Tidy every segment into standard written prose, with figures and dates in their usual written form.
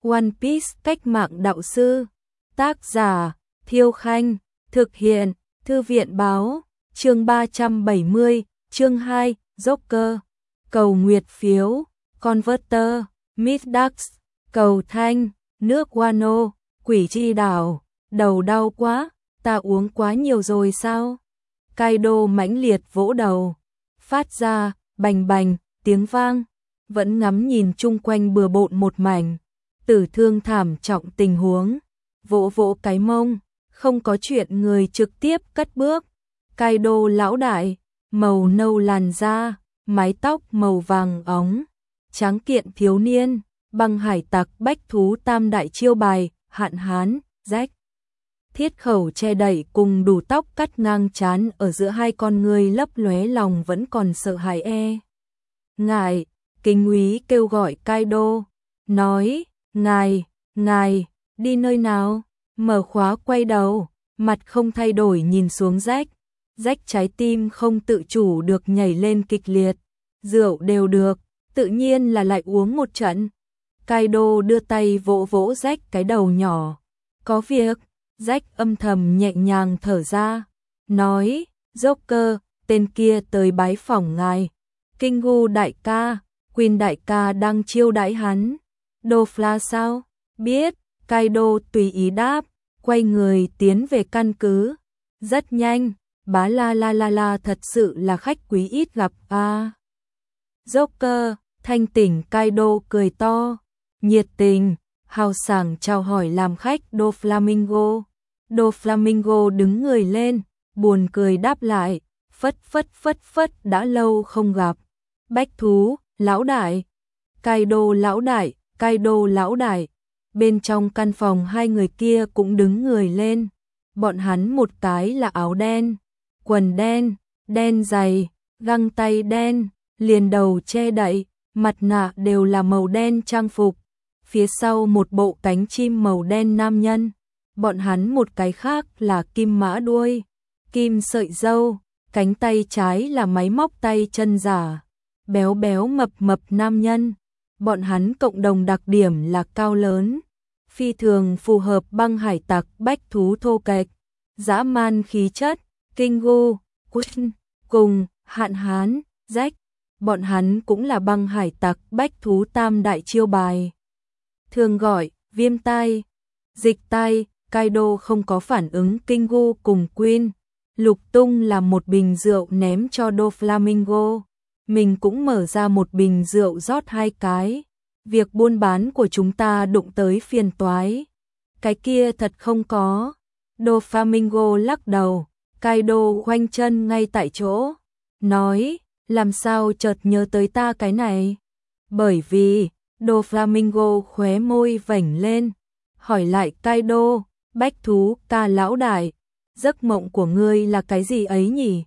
One Piece cách mạng đạo sư. Tác giả Thiêu Khanh. Thực hiện Thư viện Báo. Chương 370, chương 2, Joker. Cầu nguyệt phiếu, Converter, Middax, cầu thanh, nước Wano, quỷ chi đảo, đầu đau quá, ta uống quá nhiều rồi sao? Kaido mãnh liệt vỗ đầu, phát ra bành bành tiếng vang, vẫn ngắm nhìn chung quanh bừa bộn một mảnh, tử thương thảm trọng tình huống, vỗ vỗ cái mông, không có chuyện người trực tiếp cất bước. Kaido lão đại, màu nâu làn da, mái tóc màu vàng óng, tráng kiện thiếu niên, băng hải tặc bách thú tam đại chiêu bài, hạn hán, rách. Thiết khẩu che đậy cùng đủ tóc cắt ngang trán ở giữa hai con ngươi lấp lóe lòng vẫn còn sợ hãi ngài, kinh úy kêu gọi Kaido, nói, ngài, đi nơi nào? Mở khóa quay đầu, mặt không thay đổi nhìn xuống rách trái tim không tự chủ được nhảy lên kịch liệt, rượu đều được, tự nhiên là lại uống một trận. Kaido đưa tay vỗ vỗ rách cái đầu nhỏ, có việc, rách âm thầm nhẹ nhàng thở ra, nói, Joker, tên kia tới bái phỏng ngài, Kingu đại ca, Queen đại ca đang chiêu đãi hắn, Dofla sao? Biết, Kaido tùy ý đáp, quay người tiến về căn cứ, rất nhanh. Bá la thật sự là khách quý ít gặp à. Joker, thanh tỉnh Kaido cười to, nhiệt tình, hào sảng chào hỏi làm khách Doflamingo. Doflamingo đứng người lên, buồn cười đáp lại, phất đã lâu không gặp. Bách thú, lão đại, Kaido lão đại. Bên trong căn phòng hai người kia cũng đứng người lên, bọn hắn một cái là áo đen, quần đen, đen dày, găng tay đen, liền đầu che đậy, mặt nạ đều là màu đen trang phục. Phía sau một bộ cánh chim màu đen nam nhân, bọn hắn một cái khác là kim mã đuôi, kim sợi râu, cánh tay trái là máy móc tay chân giả, béo béo mập nam nhân. Bọn hắn cộng đồng đặc điểm là cao lớn, phi thường phù hợp băng hải tặc bách thú thô kệch, dã man khí chất. Kingu, Queen, cùng, hạn hán, rách, bọn hắn cũng là băng hải tặc bách thú tam đại chiêu bài. Thường gọi, viêm tai, dịch tai, Kaido không có phản ứng Kingu cùng Queen, lục tung làm một bình rượu ném cho Doflamingo, mình cũng mở ra một bình rượu rót hai cái, việc buôn bán của chúng ta đụng tới phiền toái. Cái kia thật không có, Doflamingo lắc đầu. Kaido khoanh chân ngay tại chỗ, nói, làm sao chợt nhớ tới ta cái này? Bởi vì, Doflamingo khóe môi vểnh lên, hỏi lại Kaido, bách thú ca lão đại, giấc mộng của ngươi là cái gì ấy nhỉ?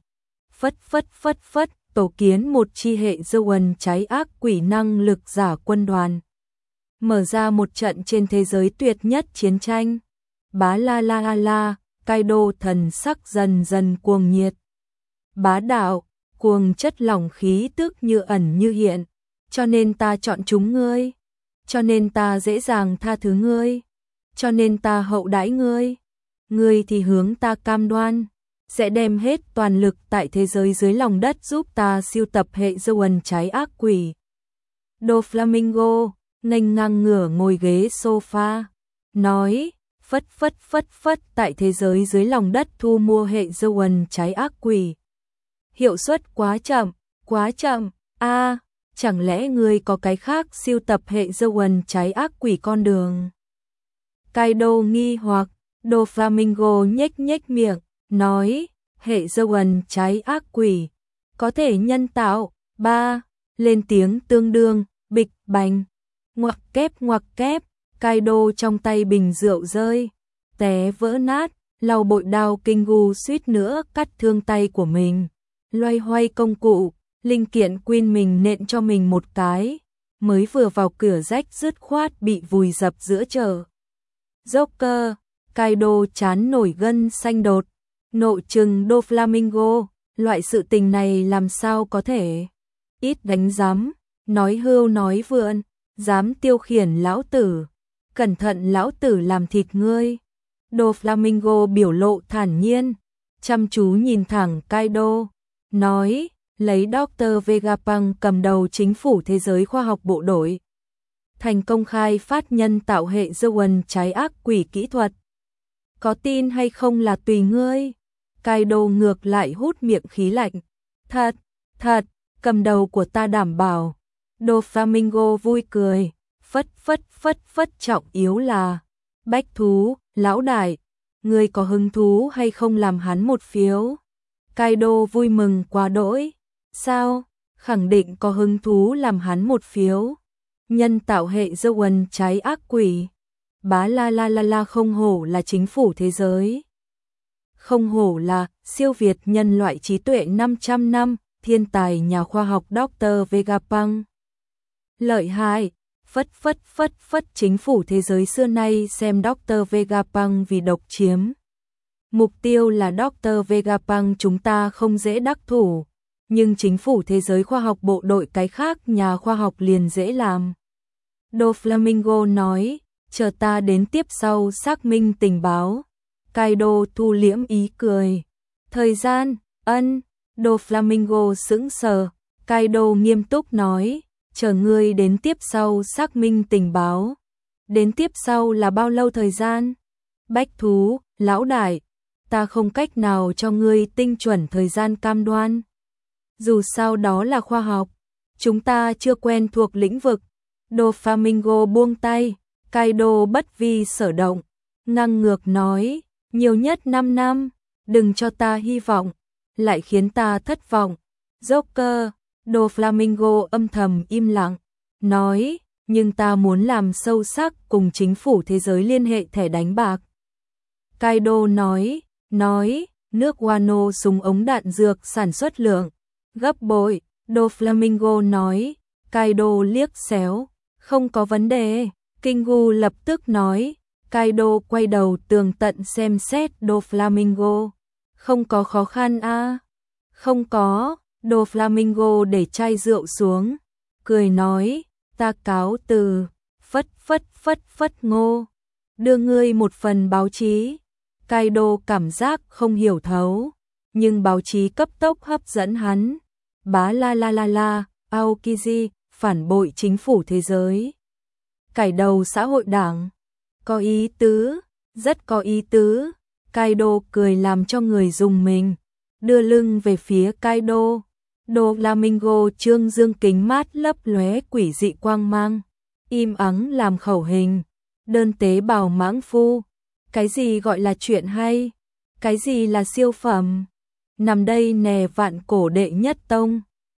Phất, tổ kiến một chi hệ Zoan trái ác quỷ năng lực giả quân đoàn. Mở ra một trận trên thế giới tuyệt nhất chiến tranh. Bá la. Kaido thần sắc dần cuồng nhiệt. Bá đạo, cuồng chất lỏng khí tức như ẩn như hiện, cho nên ta chọn chúng ngươi, cho nên ta dễ dàng tha thứ ngươi, cho nên ta hậu đãi ngươi. Ngươi thì hướng ta cam đoan, sẽ đem hết toàn lực tại thế giới dưới lòng đất giúp ta siêu tập hệ Zoan trái ác quỷ. Doflamingo, nghênh ngang ngửa ngồi ghế sofa, nói, phất tại thế giới dưới lòng đất thu mua hệ Zoan trái ác quỷ. Hiệu suất quá chậm, chẳng lẽ ngươi có cái khác siêu tập hệ Zoan trái ác quỷ con đường? Kaido nghi hoặc, Doflamingo nhếch miệng, nói, hệ Zoan trái ác quỷ, có thể nhân tạo, lên tiếng tương đương, bịch bành, ngoặc kép. Kaido trong tay bình rượu rơi, té vỡ nát, lau bội đao Kingu suýt nữa cắt thương tay của mình. Loay hoay công cụ, linh kiện Queen mình nện cho mình một cái, mới vừa vào cửa rách dứt khoát bị vùi dập giữa chợ. Joker, Kaido chán nổi gân xanh đột, nộ trừng Doflamingo, loại sự tình này làm sao có thể? Ít đánh giám, nói hưu nói vượn, dám tiêu khiển lão tử. cẩn thận lão tử làm thịt ngươi. Doflamingo biểu lộ thản nhiên, chăm chú nhìn thẳng Kaido, nói, lấy Dr. Vegapunk cầm đầu chính phủ thế giới khoa học bộ đội. Thành công khai phát nhân tạo hệ Zoan trái ác quỷ kỹ thuật. Có tin hay không là tùy ngươi. Kaido ngược lại hút miệng khí lạnh. Thật, cầm đầu của ta đảm bảo. Doflamingo vui cười, phất trọng yếu là. Bách thú, lão đại, ngươi có hứng thú hay không làm hắn một phiếu? Kaido vui mừng quá đỗi. Sao? Khẳng định có hứng thú làm hắn một phiếu. Nhân tạo hệ Zoan trái ác quỷ. Bá la không hổ là chính phủ thế giới. Không hổ là siêu việt nhân loại trí tuệ 500 năm, thiên tài nhà khoa học Dr. Vegapunk. Lợi hại, phất chính phủ thế giới xưa nay xem Dr. Vegapunk vì độc chiếm. Mục tiêu là Dr. Vegapunk chúng ta không dễ đắc thủ, nhưng chính phủ thế giới khoa học bộ đội cái khác nhà khoa học liền dễ làm. Doflamingo nói, chờ ta đến tiếp sau xác minh tình báo. Kaido thu liễm ý cười. Thời gian, Doflamingo sững sờ. Kaido nghiêm túc nói, chờ ngươi đến tiếp sau xác minh tình báo. Đến tiếp sau là bao lâu thời gian? Bách thú, lão đại, ta không cách nào cho ngươi tinh chuẩn thời gian cam đoan. Dù sao đó là khoa học, chúng ta chưa quen thuộc lĩnh vực. Doflamingo buông tay, Kaido bất vi sở động, ngang ngược nói, nhiều nhất 5 năm, đừng cho ta hy vọng, lại khiến ta thất vọng. Joker, Doflamingo âm thầm im lặng, nói, nhưng ta muốn làm sâu sắc cùng chính phủ thế giới liên hệ thẻ đánh bạc. Kaido nói, nước Wano súng ống đạn dược sản xuất lượng gấp bội. Doflamingo nói, Kaido liếc xéo, không có vấn đề. Kingu lập tức nói, Kaido quay đầu tường tận xem xét Doflamingo. Không có khó khăn à? Không có. Doflamingo để chai rượu xuống, cười nói, ta cáo từ. Phất ngô, đưa ngươi một phần báo chí. Kaido cảm giác không hiểu thấu, nhưng báo chí cấp tốc hấp dẫn hắn. Bá la, Aokiji, phản bội chính phủ thế giới. Cải đầu xã hội đảng. Có ý tứ, rất có ý tứ. Kaido cười làm cho người dùng mình, đưa lưng về phía Kaido. Doflamingo trương dương kính mát lấp lóe quỷ dị quang mang, im ắng làm khẩu hình, đơn tế bào mãng phu. Cái gì gọi là chuyện hay? Cái gì là siêu phẩm? Nằm đây nè vạn cổ đệ nhất tông.